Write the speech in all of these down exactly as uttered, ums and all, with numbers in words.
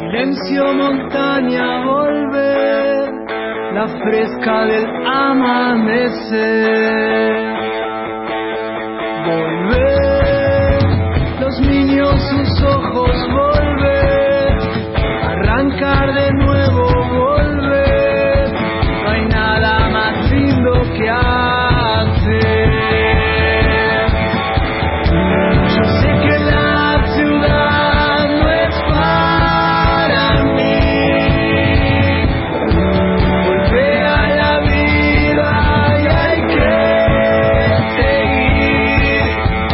Silencio, montaña, volver, la fresca del amanecer. Volver, los niños, sus ojos, volver, arrancar de nuevo, volver. No hay nada más lindo que hacer. Yo sé que la ciudad no es para mí. Volver a la vida y hay que seguir.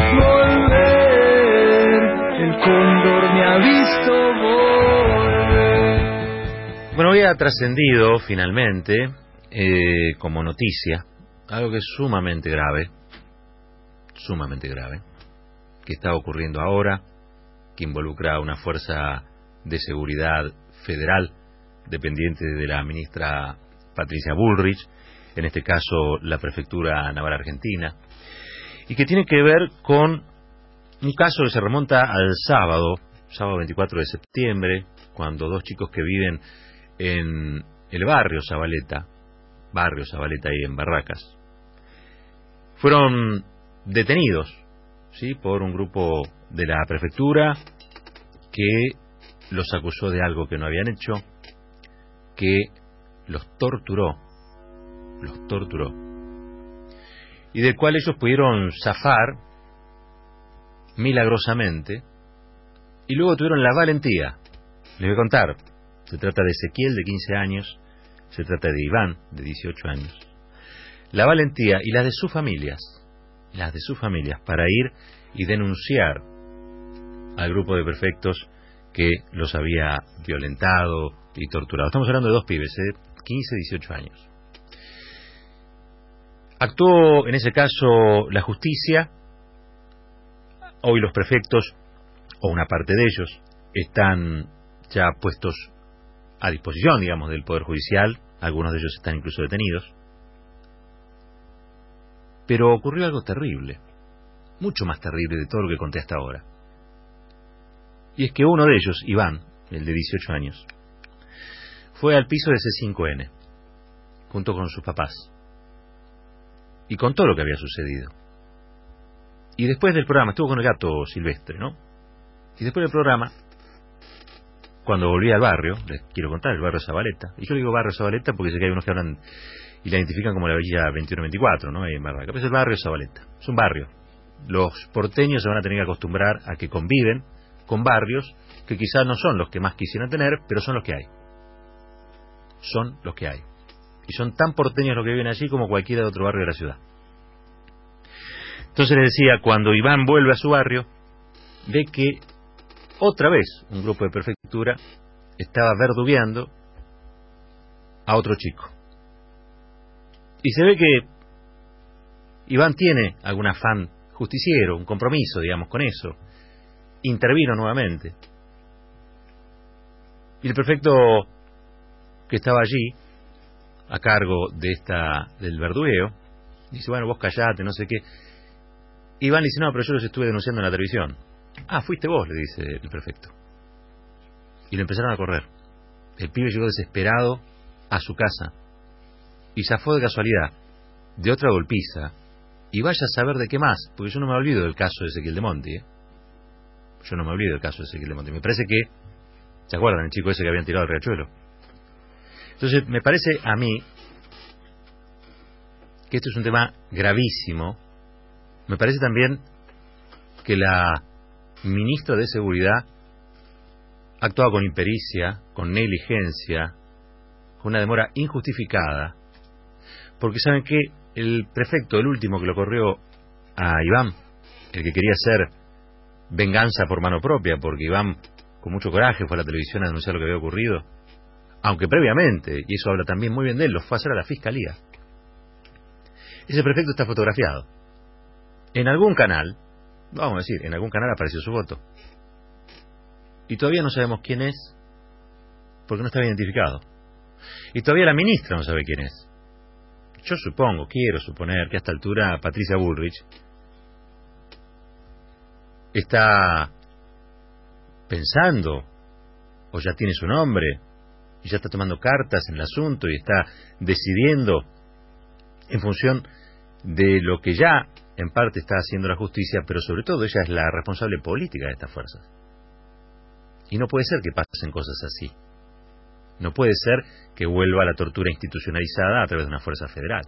Volver, el cóndor me ha visto volver. Bueno, hoy ha trascendido finalmente eh, como noticia algo que es sumamente grave, sumamente grave, que está ocurriendo ahora, que involucra a una fuerza de seguridad federal dependiente de la ministra Patricia Bullrich, en este caso la Prefectura Naval Argentina, y que tiene que ver con un caso que se remonta al sábado, sábado veinticuatro de septiembre, cuando dos chicos que viven en el barrio Zabaleta, barrio Zabaleta ahí en Barracas, fueron detenidos, ¿sí?, por un grupo de la prefectura que los acusó de algo que no habían hecho, que los torturó, los torturó, y del cual ellos pudieron zafar milagrosamente, y luego tuvieron la valentía. Les voy a contar, se trata de Ezequiel, de quince años, se trata de Iván, de dieciocho años, la valentía y las de sus familias, las de sus familias, para ir y denunciar al grupo de prefectos que los había violentado y torturado. Estamos hablando de dos pibes, ¿eh? quince, dieciocho años. Actuó en ese caso la justicia. Hoy los prefectos, o una parte de ellos, están ya puestos a disposición, digamos, del Poder Judicial. Algunos de ellos están incluso detenidos. Pero ocurrió algo terrible, mucho más terrible de todo lo que conté hasta ahora. Y es que uno de ellos, Iván, el de dieciocho años, fue al piso de C cinco N, junto con sus papás, y contó lo que había sucedido. Y después del programa, estuvo con el gato silvestre, ¿no? Y después del programa, cuando volví al barrio, les quiero contar, el barrio Zabaleta, y yo digo barrio Zabaleta porque sé que hay unos que hablan y la identifican como la Villa veintiuno veinticuatro, ¿no?, ahí en Barracas. Pero es el barrio Zabaleta, es un barrio. Los porteños se van a tener que acostumbrar a que conviven con barrios que quizás no son los que más quisieran tener, pero son los que hay. Son los que hay. Y son tan porteños los que viven allí como cualquiera de otro barrio de la ciudad. Entonces les decía, cuando Iván vuelve a su barrio, ve que otra vez un grupo de prefectura estaba verdugueando a otro chico. Y se ve que Iván tiene algún afán justiciero, un compromiso, digamos, con eso. Intervino nuevamente. Y el prefecto que estaba allí, a cargo de esta del verdugueo, dice, bueno, vos callate, no sé qué. Iván dice, no, pero yo los estuve denunciando en la televisión. Ah, fuiste vos, le dice el prefecto. Y lo empezaron a correr. El pibe llegó desesperado a su casa y zafó de casualidad de otra golpiza, y vaya a saber de qué más, porque yo no me olvido del caso de Ezequiel de Monti, ¿eh? Yo no me olvido del caso de Ezequiel de Monti. Me parece que, ¿se acuerdan el chico ese que habían tirado al riachuelo? Entonces, me parece a mí que esto es un tema gravísimo. Me parece también que la ministra de Seguridad ha actuado con impericia, con negligencia, con una demora injustificada, porque saben que el prefecto, el último que lo corrió a Iván, el que quería hacer venganza por mano propia, porque Iván con mucho coraje fue a la televisión a denunciar lo que había ocurrido, aunque previamente, y eso habla también muy bien de él, lo fue a hacer a la fiscalía. Ese prefecto está fotografiado en algún canal, vamos a decir, en algún canal apareció su foto, y todavía no sabemos quién es, porque no está identificado, y todavía la ministra no sabe quién es. Yo supongo, quiero suponer que a esta altura Patricia Bullrich está pensando o ya tiene su nombre, y ya está tomando cartas en el asunto y está decidiendo en función de lo que ya en parte está haciendo la justicia, pero sobre todo ella es la responsable política de estas fuerzas. Y no puede ser que pasen cosas así. No puede ser que vuelva la tortura institucionalizada a través de una fuerza federal.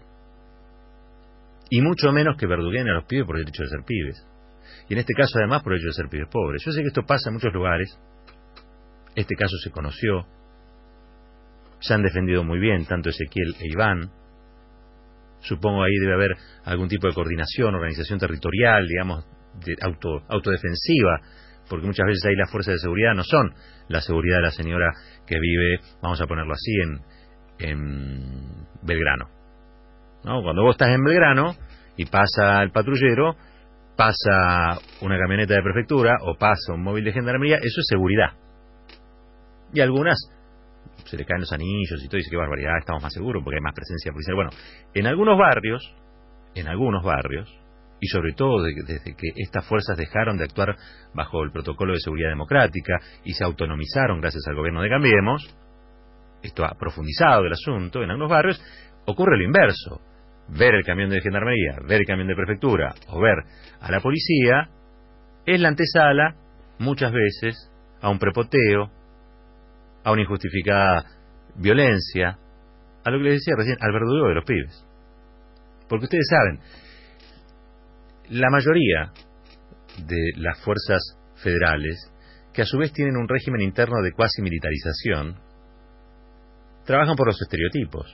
Y mucho menos que verduguen a los pibes por el derecho de ser pibes. Y en este caso además por el hecho de ser pibes pobres. Yo sé que esto pasa en muchos lugares. Este caso se conoció. Se han defendido muy bien tanto Ezequiel e Iván. Supongo ahí debe haber algún tipo de coordinación, organización territorial, digamos, de auto, autodefensiva, porque muchas veces ahí las fuerzas de seguridad no son la seguridad de la señora que vive, vamos a ponerlo así, en, en Belgrano, ¿no? Cuando vos estás en Belgrano y pasa el patrullero, pasa una camioneta de prefectura o pasa un móvil de gendarmería, eso es seguridad. Y algunas se le caen los anillos y todo, y dice, qué barbaridad, estamos más seguros porque hay más presencia policial. Bueno, en algunos barrios, en algunos barrios, y sobre todo desde que estas fuerzas dejaron de actuar bajo el protocolo de seguridad democrática y se autonomizaron gracias al gobierno de Cambiemos, esto ha profundizado el asunto, en algunos barrios ocurre lo inverso. Ver el camión de gendarmería, ver el camión de prefectura o ver a la policía es la antesala, muchas veces, a un prepoteo, a una injustificada violencia, a lo que les decía recién, al verdugo de los pibes. Porque ustedes saben, la mayoría de las fuerzas federales, que a su vez tienen un régimen interno de cuasi militarización, trabajan por los estereotipos.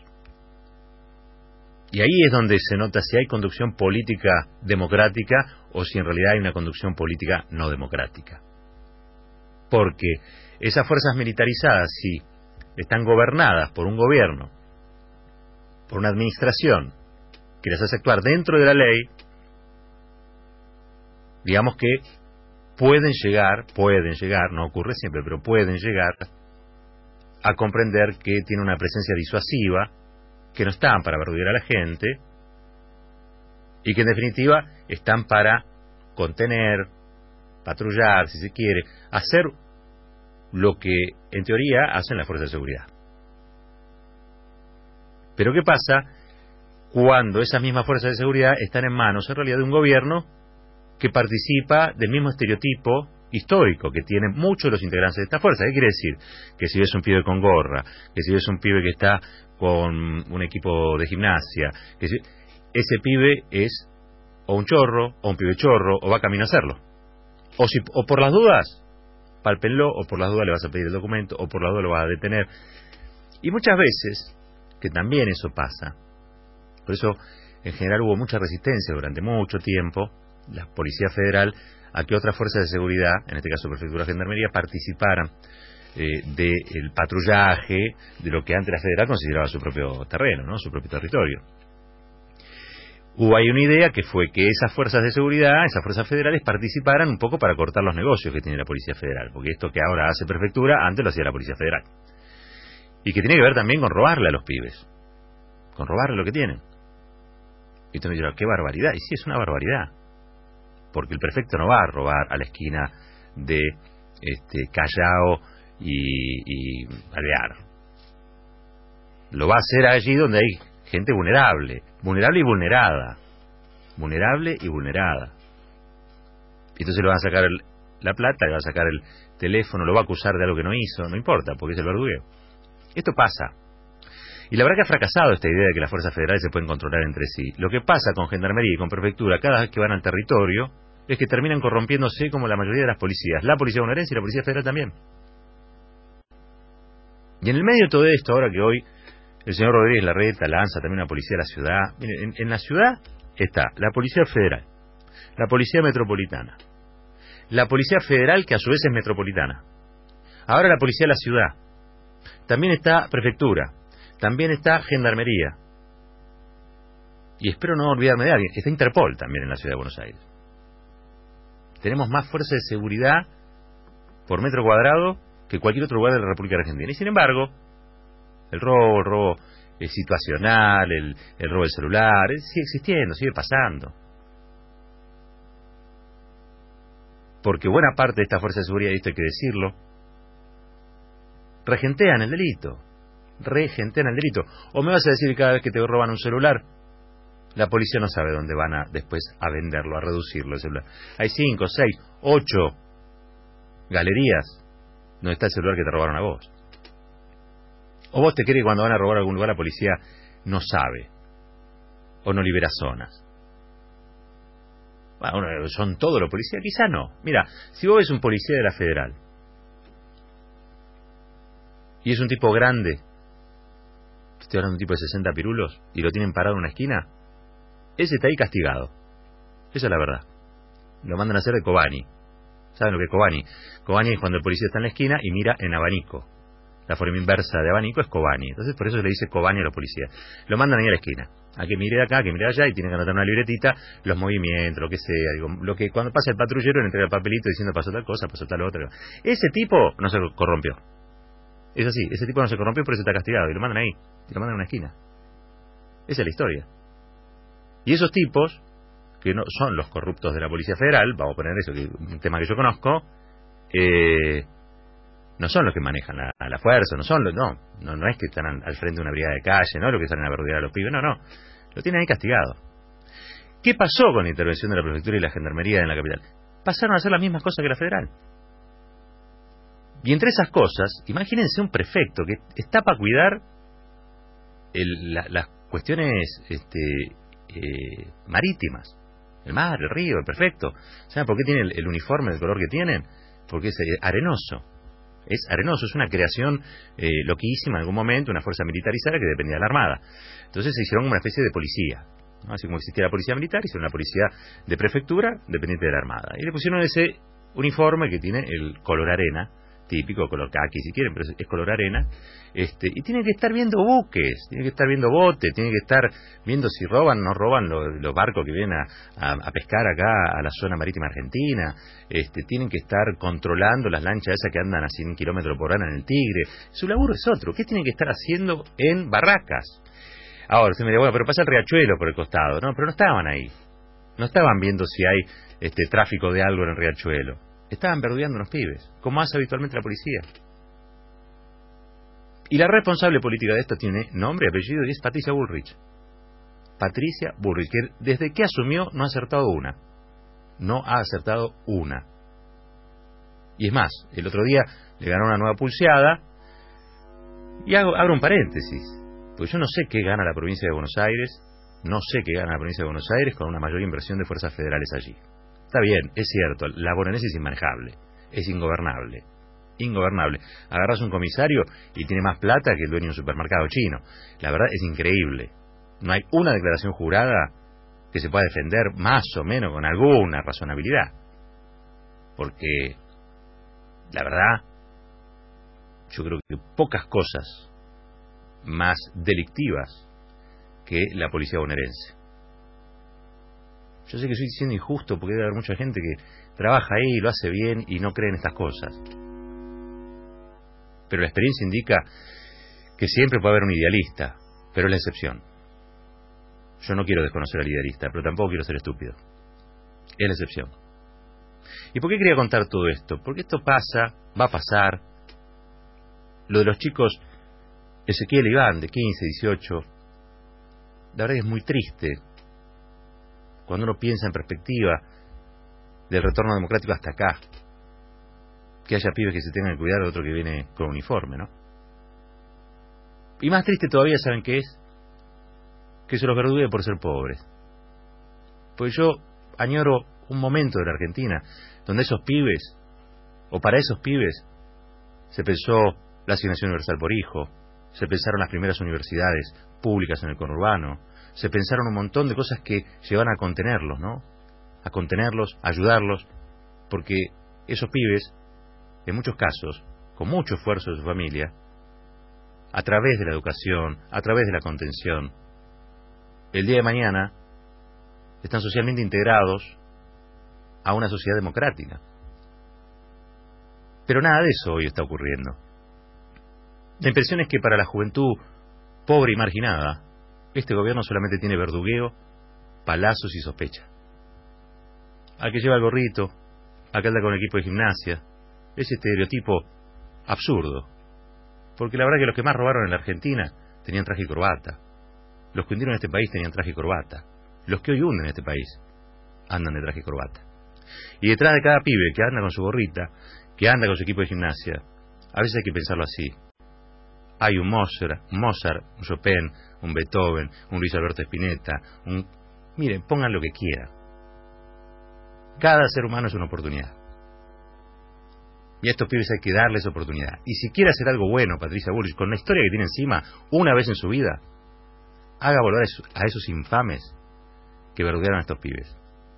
Y ahí es donde se nota si hay conducción política democrática o si en realidad hay una conducción política no democrática. Porque esas fuerzas militarizadas, si están gobernadas por un gobierno, por una administración que las hace actuar dentro de la ley, digamos que pueden llegar, pueden llegar, no ocurre siempre, pero pueden llegar a comprender que tiene una presencia disuasiva, que no están para verduguear a la gente y que en definitiva están para contener, patrullar, si se quiere, hacer lo que en teoría hacen las fuerzas de seguridad. Pero ¿qué pasa cuando esas mismas fuerzas de seguridad están en manos en realidad de un gobierno que participa del mismo estereotipo histórico que tienen muchos de los integrantes de esta fuerza? ¿Qué quiere decir? Que si ves un pibe con gorra, que si ves un pibe que está con un equipo de gimnasia, que si, ese pibe es o un chorro, o un pibe chorro, o va camino a hacerlo. O, si, o por las dudas, pálpenlo, o por las dudas le vas a pedir el documento, o por las dudas lo vas a detener. Y muchas veces, que también eso pasa, por eso en general hubo mucha resistencia durante mucho tiempo, la Policía Federal, a que otras fuerzas de seguridad, en este caso Prefectura de Gendarmería, participaran eh, del patrullaje de lo que antes la Federal consideraba su propio terreno, ¿no? Su propio territorio. Hubo ahí una idea que fue que esas fuerzas de seguridad, esas fuerzas federales, participaran un poco para cortar los negocios que tiene la Policía Federal, porque esto que ahora hace Prefectura, antes lo hacía la Policía Federal. Y que tiene que ver también con robarle a los pibes, con robarle lo que tienen. Y usted me dirá, qué barbaridad. Y sí, es una barbaridad, porque el prefecto no va a robar a la esquina de este, Callao y, y Alvear. Lo va a hacer allí donde hay gente vulnerable, vulnerable y vulnerada, vulnerable y vulnerada. Y entonces le van a sacar el, la plata, le va a sacar el teléfono, lo va a acusar de algo que no hizo, no importa, porque es el verdugueo. Esto pasa. Y la verdad que ha fracasado esta idea de que las fuerzas federales se pueden controlar entre sí. Lo que pasa con Gendarmería y con Prefectura cada vez que van al territorio es que terminan corrompiéndose como la mayoría de las policías, la Policía Bonaerense y la Policía Federal también. Y en el medio de todo esto, ahora que hoy el señor Rodríguez Larreta lanza también una policía de la ciudad, mire, en, en la ciudad está la Policía Federal, la Policía Metropolitana, la Policía Federal, que a su vez es metropolitana, ahora la Policía de la ciudad, también está Prefectura, también está Gendarmería, y espero no olvidarme de alguien, está Interpol también en la ciudad de Buenos Aires. Tenemos más fuerza de seguridad por metro cuadrado que cualquier otro lugar de la República Argentina. Y sin embargo, el robo, el robo eh, situacional, el, el robo del celular, eh, sigue existiendo, sigue pasando. Porque buena parte de esta fuerza de seguridad, y esto hay que decirlo, regentean el delito. Regentean el delito. O me vas a decir que cada vez que te roban un celular, la policía no sabe dónde van a después a venderlo, a reducirlo el celular. Hay cinco, seis, ocho galerías donde está el celular que te robaron a vos. ¿O vos te crees que cuando van a robar a algún lugar la policía no sabe? ¿O no libera zonas? Bueno, ¿son todos los policías? Quizá no. Mira, si vos ves un policía de la Federal y es un tipo grande, estoy hablando de un tipo de sesenta pirulos, y lo tienen parado en una esquina, ese está ahí castigado. Esa es la verdad. Lo mandan a hacer de Kobani. ¿Saben lo que es Kobani? Kobani es cuando el policía está en la esquina y mira en abanico. La forma inversa de abanico es Kobani. Entonces por eso se le dice Kobani a los policías. Lo mandan ahí a la esquina. A que mire de acá, a que mire de allá, y tienen que anotar una libretita, los movimientos, lo que sea. Digo, lo que cuando pasa el patrullero le entrega el papelito diciendo pasó tal cosa, pasó tal otra. Ese tipo no se corrompió. Es así, ese tipo no se corrompió, por eso está castigado. Y lo mandan ahí, y lo mandan a una esquina. Esa es la historia. Y esos tipos, que no son los corruptos de la Policía Federal, vamos a poner eso, que es un tema que yo conozco, eh, no son los que manejan la, la fuerza, no son los, no, no, no es que están al, al frente de una brigada de calle, no es lo que salen a verdurar a los pibes, no, no, lo tienen ahí castigado. ¿Qué pasó con la intervención de la prefectura y la gendarmería en la capital? Pasaron a hacer las mismas cosas que la federal. Y entre esas cosas, imagínense un prefecto que está para cuidar el, la, las cuestiones este, eh, marítimas, el mar, el río, el prefecto. ¿Saben por qué tiene el, el uniforme del color que tienen? Porque es eh, arenoso. Es arenoso, es una creación eh, loquísima en algún momento, una fuerza militarizada que dependía de la Armada. Entonces se hicieron una especie de policía, ¿no? Así como existía la policía militar, hicieron una policía de prefectura dependiente de la Armada. Y le pusieron ese uniforme que tiene el color arena, típico, color caqui si quieren, pero es, es color arena, este, y tienen que estar viendo buques, tienen que estar viendo botes, tienen que estar viendo si roban o no roban los, los barcos que vienen a, a, a pescar acá a la zona marítima argentina, este, tienen que estar controlando las lanchas esas que andan a cien kilómetros por hora en el Tigre. Su laburo es otro. ¿Qué tienen que estar haciendo en Barracas? Ahora, usted me dice, bueno, pero pasa el riachuelo por el costado. No, pero no estaban ahí. No estaban viendo si hay este tráfico de algo en el riachuelo. Estaban verdugueando unos pibes, como hace habitualmente la policía. Y la responsable política de esto tiene nombre y apellido y es Patricia Bullrich. Patricia Bullrich, que desde que asumió no ha acertado una. No ha acertado una. Y es más, el otro día le ganó una nueva pulseada. Y hago, abro un paréntesis, porque yo no sé qué gana la provincia de Buenos Aires, no sé qué gana la provincia de Buenos Aires con una mayor inversión de fuerzas federales allí. Está bien, es cierto, la bonaerense es inmanejable, es ingobernable, ingobernable. Agarras un comisario y tiene más plata que el dueño de un supermercado chino. La verdad es increíble. No hay una declaración jurada que se pueda defender más o menos con alguna razonabilidad. Porque, la verdad, yo creo que pocas cosas más delictivas que la policía bonaerense. Yo sé que estoy siendo injusto porque debe haber mucha gente que trabaja ahí y lo hace bien y no cree en estas cosas. Pero la experiencia indica que siempre puede haber un idealista, pero es la excepción. Yo no quiero desconocer al idealista, pero tampoco quiero ser estúpido. Es la excepción. ¿Y por qué quería contar todo esto? Porque esto pasa, va a pasar. Lo de los chicos Ezequiel y Iván, de quince, dieciocho, la verdad que es muy triste cuando uno piensa en perspectiva del retorno democrático hasta acá, que haya pibes que se tengan que cuidar de otro que viene con uniforme, ¿no? Y más triste todavía, ¿saben qué es? Que se los verdugue por ser pobres. Pues yo añoro un momento de la Argentina donde esos pibes, o para esos pibes, se pensó la asignación universal por hijo, se pensaron las primeras universidades públicas en el conurbano, se pensaron un montón de cosas que llevan a contenerlos, ¿no? A contenerlos, a ayudarlos, porque esos pibes, en muchos casos, con mucho esfuerzo de su familia, a través de la educación, a través de la contención, el día de mañana están socialmente integrados a una sociedad democrática. Pero nada de eso hoy está ocurriendo. La impresión es que para la juventud pobre y marginada, este gobierno solamente tiene verdugueo, palazos y sospecha. Al que lleva el gorrito, al que anda con el equipo de gimnasia, ese estereotipo absurdo Porque la verdad que los que más robaron en la Argentina tenían traje y corbata. Los que hundieron este país tenían traje y corbata. Los que hoy hunden este país andan de traje y corbata. Y detrás de cada pibe que anda con su gorrita, que anda con su equipo de gimnasia, a veces hay que pensarlo así. Hay un Mozart, un Mozart, un Chopin, un Beethoven, un Luis Alberto Spinetta, un... Miren, pongan lo que quieran. Cada ser humano es una oportunidad. Y a estos pibes hay que darles oportunidad. Y si quiere hacer algo bueno, Patricia Bullrich, con la historia que tiene encima, una vez en su vida, haga volver a esos infames que verdugaron a estos pibes.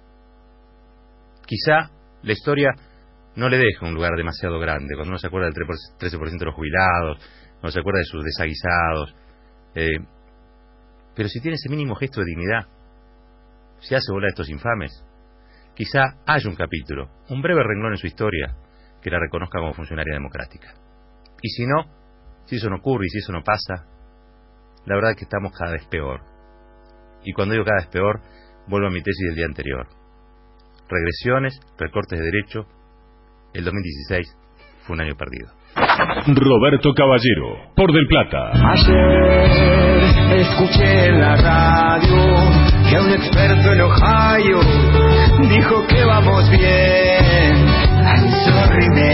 Quizá la historia no le deja un lugar demasiado grande, cuando uno se acuerda del trece por ciento de los jubilados, cuando se acuerda de sus desaguisados. Eh, pero si tiene ese mínimo gesto de dignidad, si hace volar a estos infames, quizá haya un capítulo, un breve renglón en su historia, que la reconozca como funcionaria democrática. Y si no, si eso no ocurre y si eso no pasa, la verdad es que estamos cada vez peor. Y cuando digo cada vez peor, vuelvo a mi tesis del día anterior. Regresiones, recortes de derecho, el dos mil dieciséis fue un año perdido. Roberto Caballero, por Del Plata. Ayer escuché en la radio